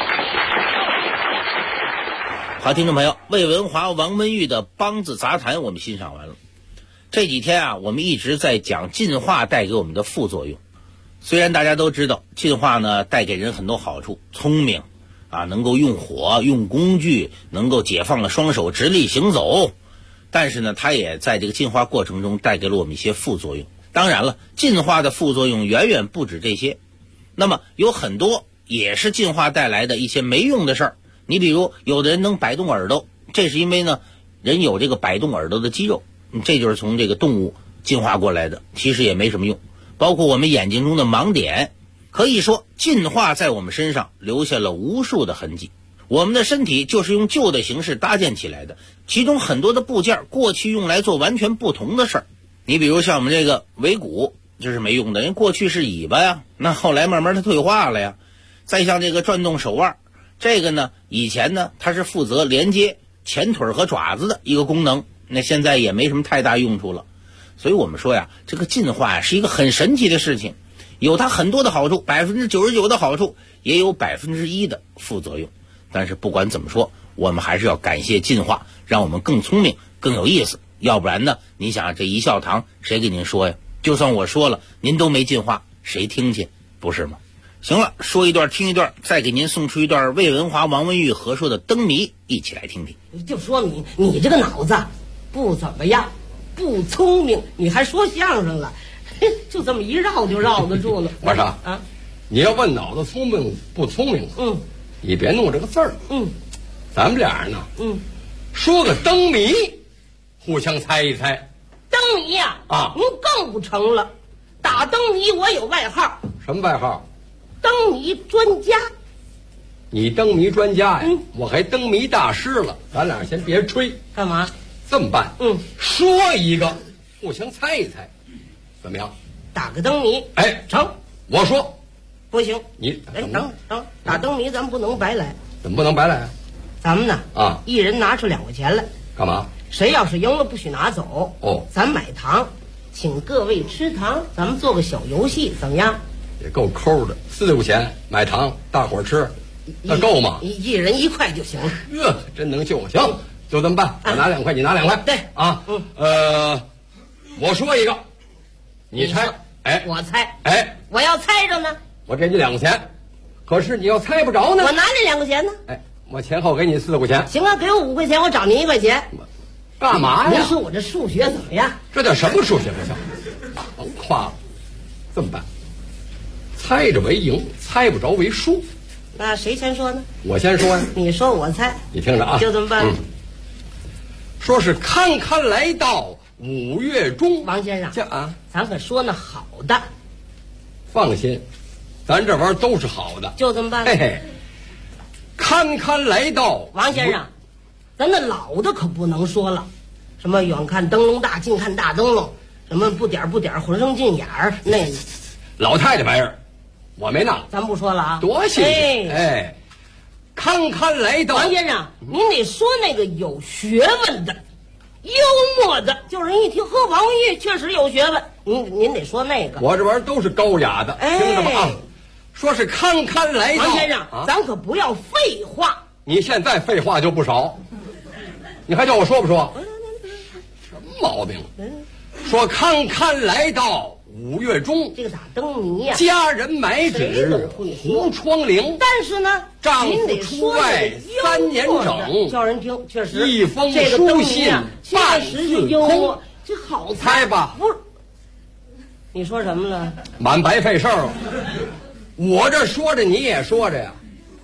好，听众朋友，魏文华、王文玉的梆子杂谈我们欣赏完了。这几天啊，我们一直在讲进化带给我们的副作用。虽然大家都知道进化呢带给人很多好处，聪明啊，能够用火用工具，能够解放了双手直立行走，但是呢它也在这个进化过程中带给了我们一些副作用。当然了，进化的副作用远远不止这些，那么有很多也是进化带来的一些没用的事儿。你比如有的人能摆动耳朵，这是因为呢人有这个摆动耳朵的肌肉，这就是从这个动物进化过来的，其实也没什么用。包括我们眼睛中的盲点，可以说进化在我们身上留下了无数的痕迹。我们的身体就是用旧的形式搭建起来的，其中很多的部件过去用来做完全不同的事儿。你比如像我们这个尾骨，这是没用的，人过去是尾巴呀，那后来慢慢它退化了呀。再像这个转动手腕，这个呢以前呢它是负责连接前腿和爪子的一个功能，那现在也没什么太大用处了。所以我们说呀，这个进化呀是一个很神奇的事情，有它很多的好处，99%的好处，也有1%的副作用。但是不管怎么说，我们还是要感谢进化，让我们更聪明更有意思。要不然呢，你想这一笑堂谁给您说呀？就算我说了您都没进化，谁听去，不是吗？行了，说一段听一段，再给您送出一段魏文华、王文玉合说的《灯谜》，一起来听听。 就说你这个脑子不怎么样，不聪明，你还说相声了，就这么一绕就绕得住了。 我说啊，你要问脑子聪明不聪明，你别弄这个字儿，咱们俩呢，说个灯谜，互相猜一猜。 灯谜呀，您更不成了。打灯谜我有外号。 什么外号？ 灯谜专家。 你灯谜专家呀？我还灯谜大师了。咱俩先别吹。 干嘛？ 这么办？说一个，互相猜一猜，怎么样？ 打个灯谜。 哎， 成。 我说。 不行。 你等，打灯谜咱不能白来。 怎么不能白来啊？ 咱们呢一人拿出2块钱来。 干嘛？ 谁要是赢了不许拿走。咱买糖，请各位吃糖，咱们做个小游戏，怎么样？ 也够抠的，4块钱买糖，大伙儿吃，那够吗？ 一人1块就行了。 真能救我！行，就这么办。我拿2块，你拿2块。 对啊，我说一个，你猜。哎， 我猜。 哎， 我要猜着呢， 我给你2块钱。可是你要猜不着呢， 我拿这2块钱呢。 哎，我前后给你4块钱。 行啊，给我5块钱，我找您1块钱。 干嘛呀？ 您说我这数学怎么样？ 这叫什么数学不行？甭夸了，这么办？猜着为赢，猜不着为输。 那谁先说呢？ 我先说呀。 你说我猜。 你听着啊， 就这么办。 说是堪堪来到5月中。 王先生， 这啊， 咱可说那好的。 放心，咱这玩意儿都是好的。 就这么办。 嘿嘿，堪堪来到。 王先生，咱那老的可不能说了，什么远看灯笼大，近看大灯笼，什么不点混生进眼儿，那老太太玩意儿，我没闹。 咱不说了啊， 多新鲜！哎，堪堪来到。 王先生，您得说那个有学问的、幽默的，就是人一听呵，王文玉确实有学问，您得说那个。 我这玩意儿都是高雅的，听着吧啊！说是堪堪来到。 王先生，咱可不要废话。 你现在废话就不少，你还叫我说不说？什么毛病？说堪堪来到5月中， 这个打灯谜呀， 家人买纸糊窗棂， 但是呢， 丈夫出外3年整， 叫人听，确实一封书信半字空， 这好猜吧？ 不是，你说什么了？ 满白费事儿了。我这说着你也说着呀，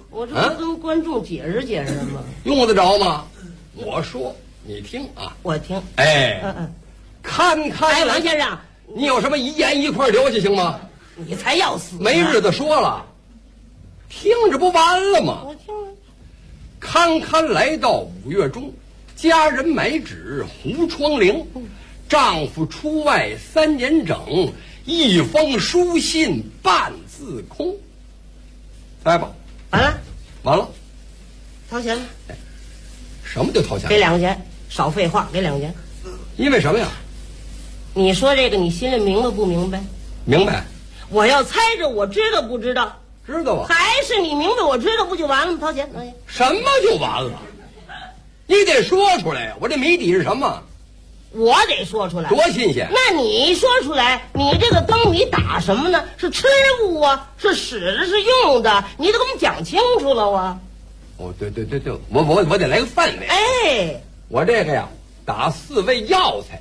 我这不跟观众解释解释吗？ 用得着吗？我说你听啊， 我听。 哎，看。 哎，王先生， 你有什么一言一块留下行吗？ 你才要死！ 没日子说了，听着不完了吗？ 我听了。 堪来到5月中，家人买纸糊窗棂，丈夫出外3年整，一封书信半字空。来吧，完了， 掏钱。 什么叫掏钱？ 给2块钱，少废话，给2块钱。 因为什么呀？ 你说这个，你心里明白不明白？ 明白。 我要猜着，我知道不知道？ 知道啊。 还是你明白我知道不就完了吗？掏钱。 什么就完了？你得说出来呀！我这谜底是什么？ 我得说出来。 多新鲜！ 那你说出来，你这个灯你打什么呢？是吃物啊，是使的，是用的，你得给我们讲清楚了啊！ 哦，对，我得来个范围。 哎， 我这个呀，打4味药材。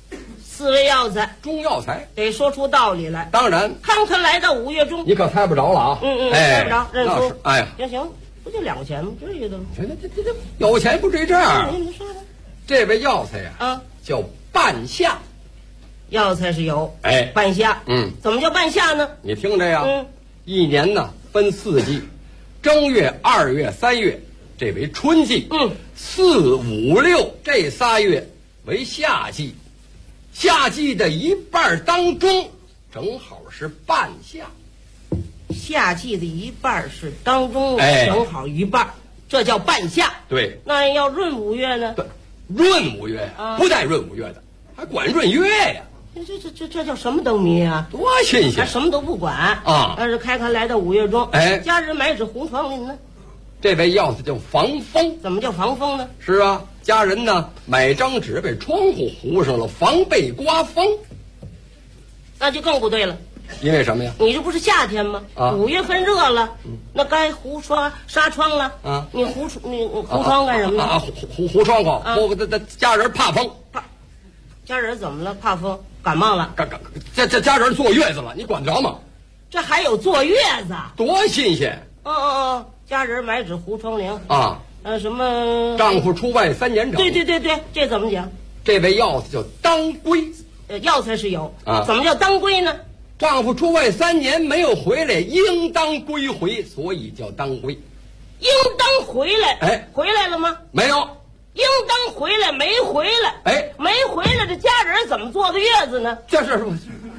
4味药材， 中药材， 得说出道理来。 当然， 堪来到5月中， 你可猜不着了啊！ 猜不着，认输。 哎呀， 行，不就2块钱吗？至于的吗？ 这有钱不至于这样。 你说吧。 这味药材呀，叫半夏。 药材是有，半夏。怎么叫半夏呢？ 你听着呀，一年呢分4季，正月、2月、3月，这为春季。4、5、6这3月为夏季。夏季的一半当中，正好是半夏。 夏季的一半是当中，正好一半，这叫半夏。 对。 那要闰5月呢？ 闰5月呀，不带闰5月的，还管闰月呀。 这叫什么灯谜啊？ 多新鲜！ 还什么都不管啊！但是堪来到5月中，家人买纸糊窗棂呢。 这味药材叫防风。 怎么叫防风呢？ 是啊，家人呢买张纸被窗户糊上了，防备刮风。 那就更不对了。 因为什么呀？ 你这不是夏天吗？5月份热了，那该糊纱窗了啊！你糊窗干什么呢？ 糊窗户，家人怕风。 家人怎么了？怕风，感冒了？ 这家人坐月子了，你管得着吗？ 这还有坐月子？ 多新鲜！ 家人买纸糊窗棂啊， 什么？ 丈夫出外3年整。 对，这怎么讲？ 这味药材叫当归。 药材是有啊，怎么叫当归呢？ 丈夫出外3年没有回来，应当归回，所以叫当归。 应当回来？回来了吗？ 没有。 应当回来，没回来。没回来，这家人怎么坐的月子呢？ 这是什么？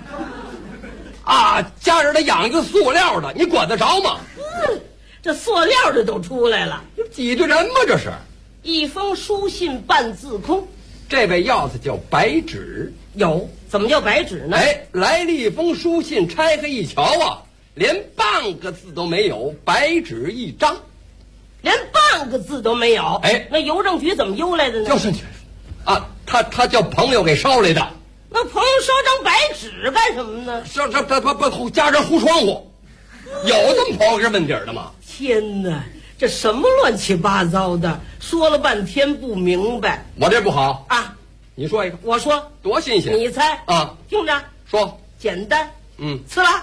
家人的养一个塑料的，你管得着吗？ 这塑料的都出来了， 挤兑人吗？这是一封书信半字空。 这味药材叫白纸。 有，怎么叫白纸呢？ 来了一封书信，拆开一瞧啊，连半个字都没有，白纸一张， 连半个字都没有。那邮政局怎么邮来的呢？ 就是他叫朋友给捎来的。 那朋友捎张白纸干什么呢？ 这家人糊窗户，有这么刨根问底的吗？ 天哪，这什么乱七八糟的，说了半天不明白。 我这不好啊， 你说一个。 我说多新鲜， 你猜啊？ 听着说， 简单。呲啦，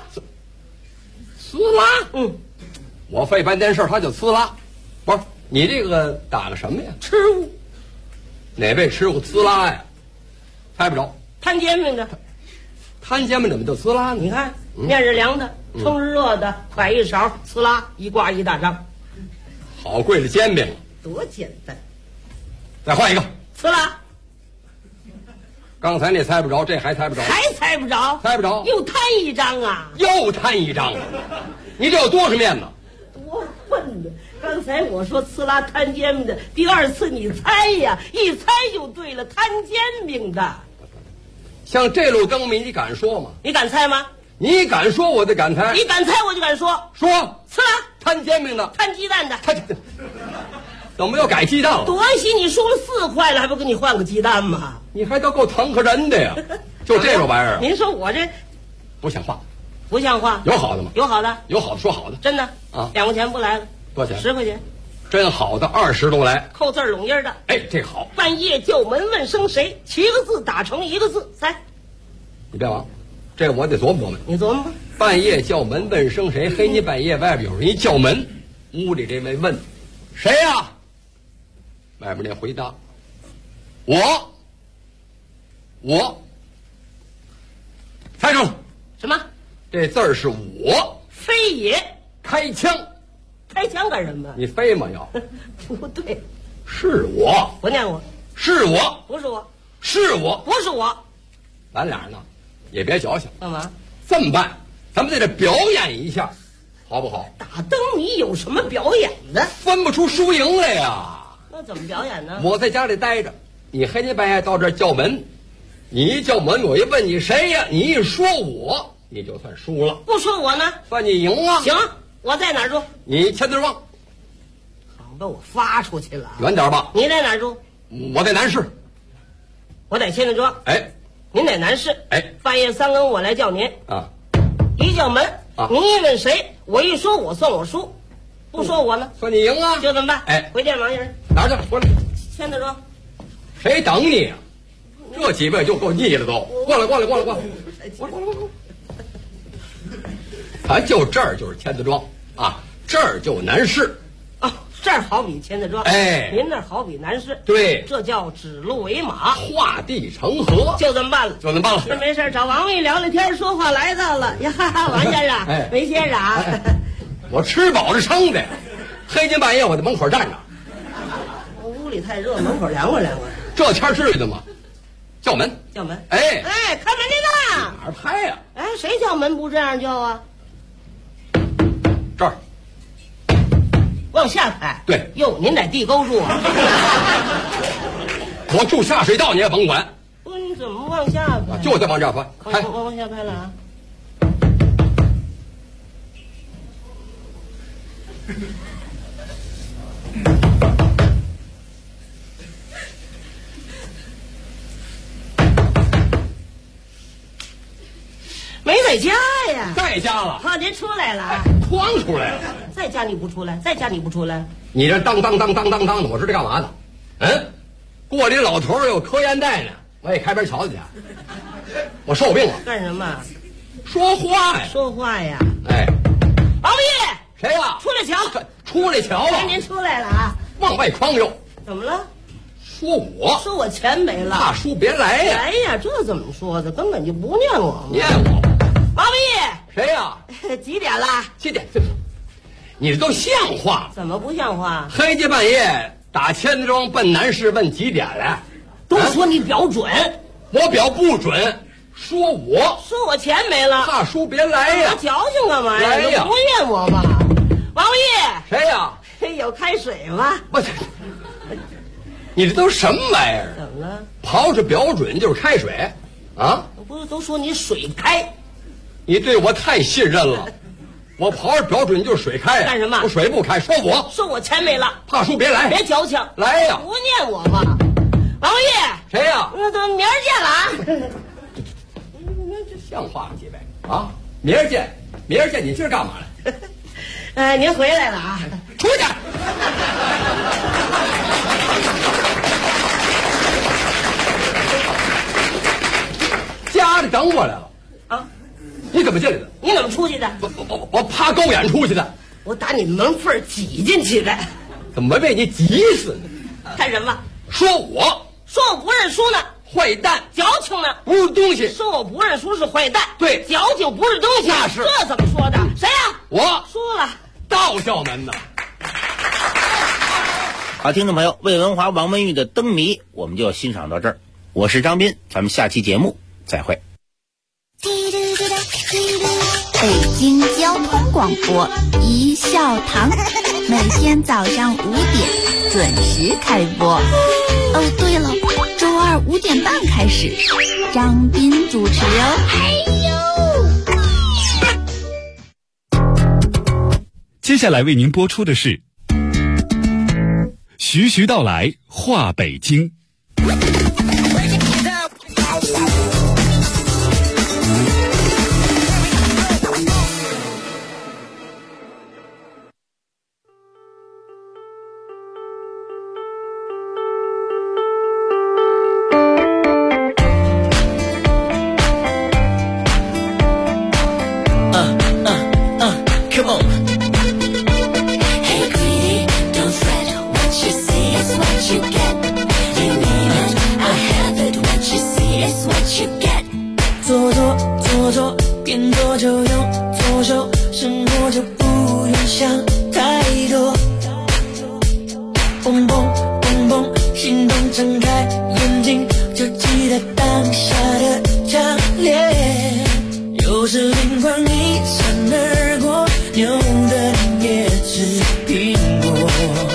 我费半天事他就呲啦。不是你这个打个什么呀？ 吃物。 哪位吃物呲啦呀？猜不着。 摊煎饼的， 摊煎饼怎么就呲啦呢？ 你看，面是凉的，称是热的，摆一勺，呲啦一挂一大张。 好贵的煎饼， 多简单。 再换一个， 呲啦。 刚才那猜不着，这还猜不着， 还猜不着， 猜不着， 又摊一张啊！ 又摊一张，你这有多少面子？ 多笨的！刚才我说呲啦摊煎饼的，第二次你猜呀，一猜就对了，摊煎饼的。 像这路灯谜，你敢说吗？ 你敢猜吗？ 你敢说，我就敢猜。 你敢猜，我就敢说。 说， 呲啦摊煎饼的， 摊鸡蛋的， 怎么又改鸡蛋了？ 多稀！你输了4块了，还不给你换个鸡蛋吗？ 你还都够疼和人的呀！就这种玩意儿， 您说我这不像话， 不像话。 有好的吗？ 有好的， 有好的说好的， 真的啊 ！2块钱不来了， 多少钱 ？10块钱。 真好的20都来， 扣字拢音的。 这好。 半夜叫门问生谁，7个字打成1个字，猜。 你别忘，这个我得琢磨琢磨。 你琢磨吧。 半夜叫门问生谁？黑你半夜外边有人一叫门， 屋里这位问：“谁呀？”外面那回答：“我。”猜中了。 什么？ 这字儿是我。 非也。 开枪。 开枪干什么？ 你飞吗？要？ 不对。 是我。 不念我。 是我。 不是我。 是我。 不是我。 咱俩呢，也别矫情。 干嘛？ 这么办，咱们在这表演一下，好不好？ 打灯谜有什么表演的？ 分不出输赢来呀。 那怎么表演呢？ 我在家里待着，你黑天半夜到这儿叫门，你一叫门，我一问你谁呀？你一说我，你就算输了。 不说我呢， 算你赢啊。 行，我在哪儿住？ 你千字庄。 好，把我发出去了。 远点吧。 你在哪儿住？ 我在南市。 我在千字庄。 哎， 您在南市。 哎， 半夜3更我来叫您啊。 一叫门啊， 您一问谁，我一说我算我输，不说我呢， 算你赢啊。 就这么办。 哎， 回见王爷。 哪儿去？过来。 千字庄。 谁等你啊？这几位就够腻了都。过来。咱就这儿就是千字庄啊，这儿就南市。 哦，这儿好比千字庄， 哎， 您那儿好比南市。 对， 这叫指鹿为马， 画地成河。 就这么办了。您没事找王爷聊聊天，说话来到了呀，王先生， 哎， 梅先生， 我吃饱了撑的，黑天半夜我在门口站着。 我屋里太热，门口凉快。 这天至于的吗？叫门。哎， 开门去呢。 哪儿拍呀？ 哎，谁叫门不这样叫啊？ 这儿。 往下开。 对。 哟，您在地沟住啊？ 我住下水道，你也甭管。 不，你怎么往下拍？ 就得往这拍。 我往下拍了啊。没在家呀？ 在家了。 您出来了。 哐出来了。 在家你不出来， 你这当的，我是这干嘛的？过里老头有科烟袋呢，我也开边瞧瞧去。我受病了。 干什么？ 说话呀。 哎， 王爷。 谁呀？ 出来瞧。 出来瞧啊！ 您出来了啊！ 往外诓悠。 怎么了？ 说我钱没了， 怕输别来呀！ 哎呀，这怎么说的？根本就不念我。 念我。 王爷。 谁呀？ 几点了？ 几点？你这都像话？ 怎么不像话？ 黑天半夜打千字庄奔南市问几点来？ 都说你表准， 我表不准。说我钱没了， 怕输别来呀！ 矫情干嘛呀？ 来呀！ 不怨我吧？王爷。 谁呀？ 有开水吗？ 你这都什么玩意儿？ 怎么了？ 刨着表准就是开水，啊？ 不是都说你水开？ 你对我太信任了。我刨着表准就是水开。 干什么？ 我水不开。说我钱没了， 怕输别来。 别矫情， 来呀！ 不念我吧？王爷。 谁呀？ 那都明儿见了啊！ 这像话吗？几位啊？明儿见。你今儿干嘛来？您回来了啊？ 出去。家里等我来了啊！ 你怎么进来的？ 你怎么出去的？ 我趴狗眼出去的。 我打你门缝挤进去的。 怎么被你挤死呢？ 干什么？ 说我不认输呢？ 坏蛋， 矫情呢？ 不是东西。 说我不认输是坏蛋， 对， 矫情不是东西。 那是。 这怎么说的？谁呀？ 我输了。 道教门呢？ 好，听众朋友，魏文华、王文玉的灯谜我们就欣赏到这儿。我是张斌，咱们下期节目再会。 北京交通广播一笑堂，每天早上5点准时开播。哦，对了，周二5点半开始，张斌主持哦。 接下来为您播出的是徐徐道来话北京。 Come on. Hey 做做，边做就用左手，生活就不用想太多。蹦蹦蹦蹦，心动睁开眼睛，就记得当下的强烈。有时灵光一闪而过，牛顿也吃苹果。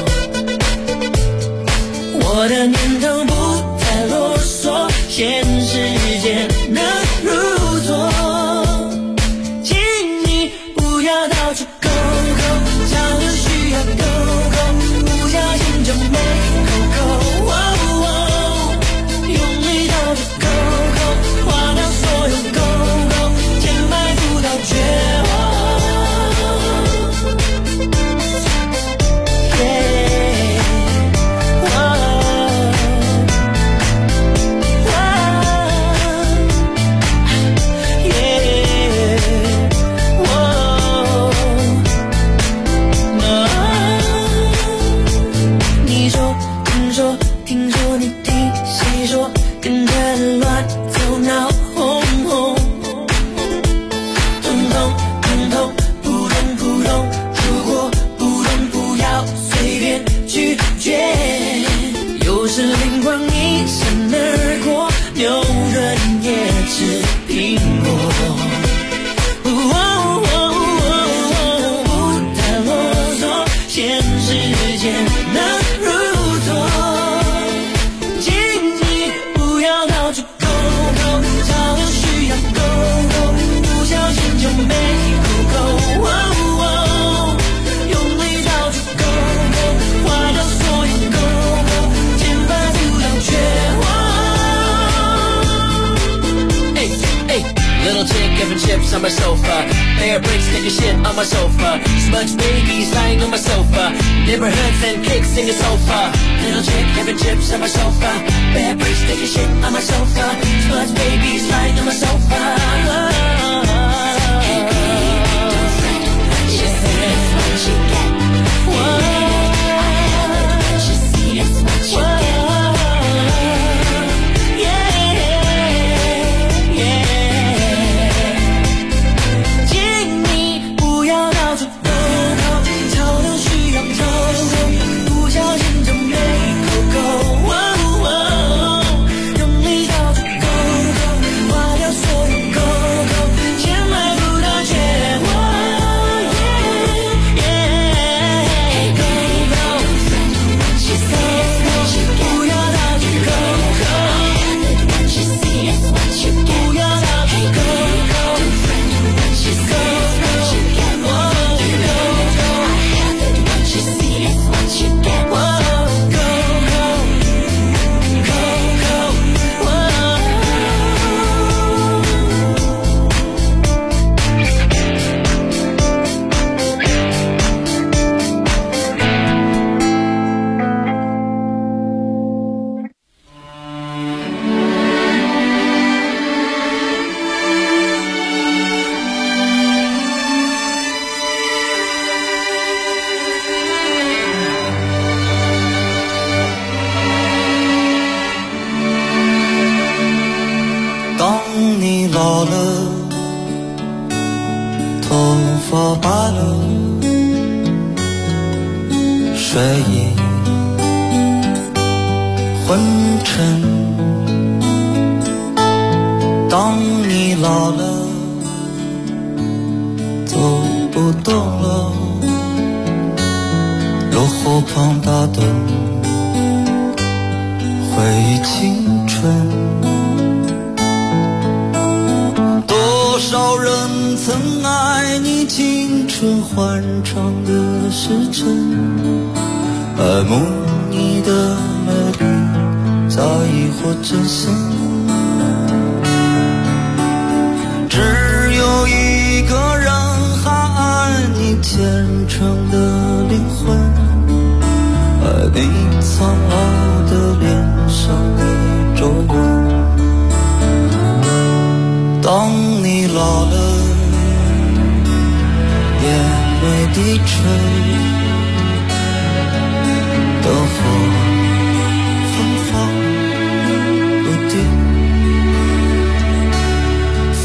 我的念头不太啰嗦，现实间能入座。请你不要到处勾勾，找的需要勾勾，不小心就没勾勾。用力到处勾勾，划掉所有勾勾，填埋不到绝望。 Chips on my sofa, bear bricks taking shit on my sofa, smudge babies lying on my sofa, neighborhoods and kicks in the sofa. Little chick having chips on my sofa, bear bricks taking shit on my sofa, smudge babies lying on my sofa. Hey, don't fret, what you see is what you get. What you see is what you get.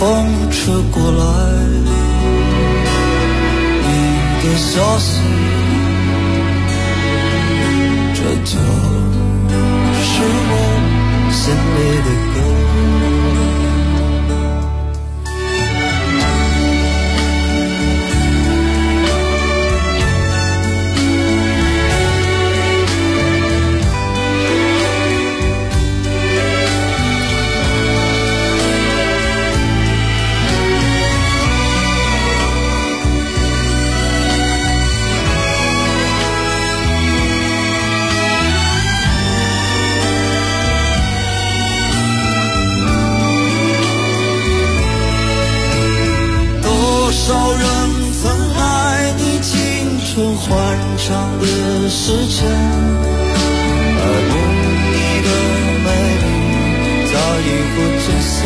风吹过来，你的消息，这就是我心里的歌。欢畅的时间，而你的美丽早已不存现。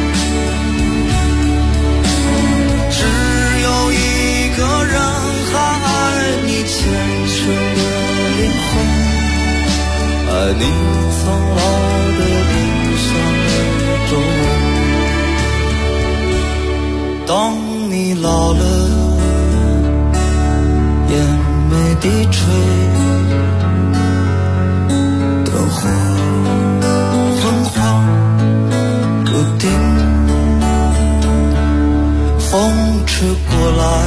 只有一个人还爱你虔诚的灵魂，爱你苍老的脸上的皱纹。当你老了，眼眉低垂的火昏黄不定，风吹过来，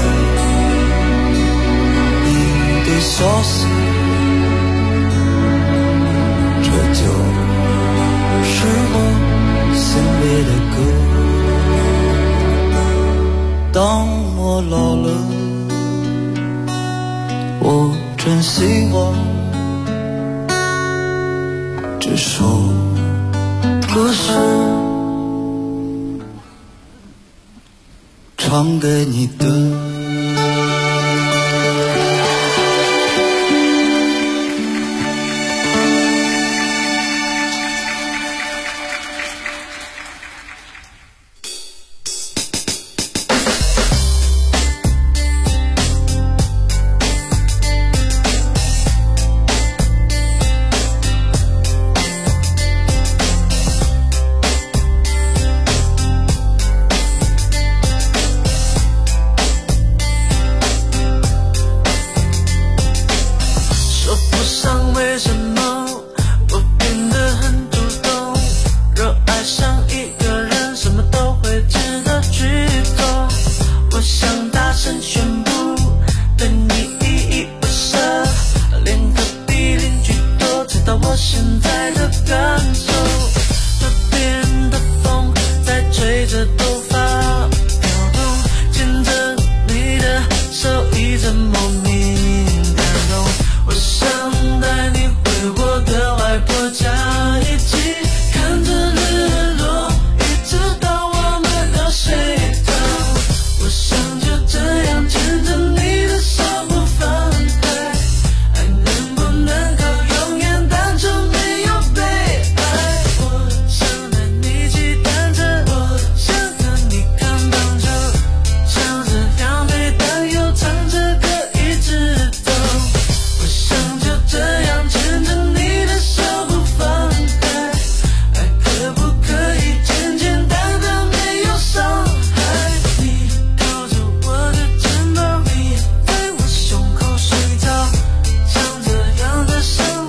你的消息，这就是我心里的歌。当我老了，我真希望这首歌是唱给你的。 现在的感受，这边的风在吹着头发。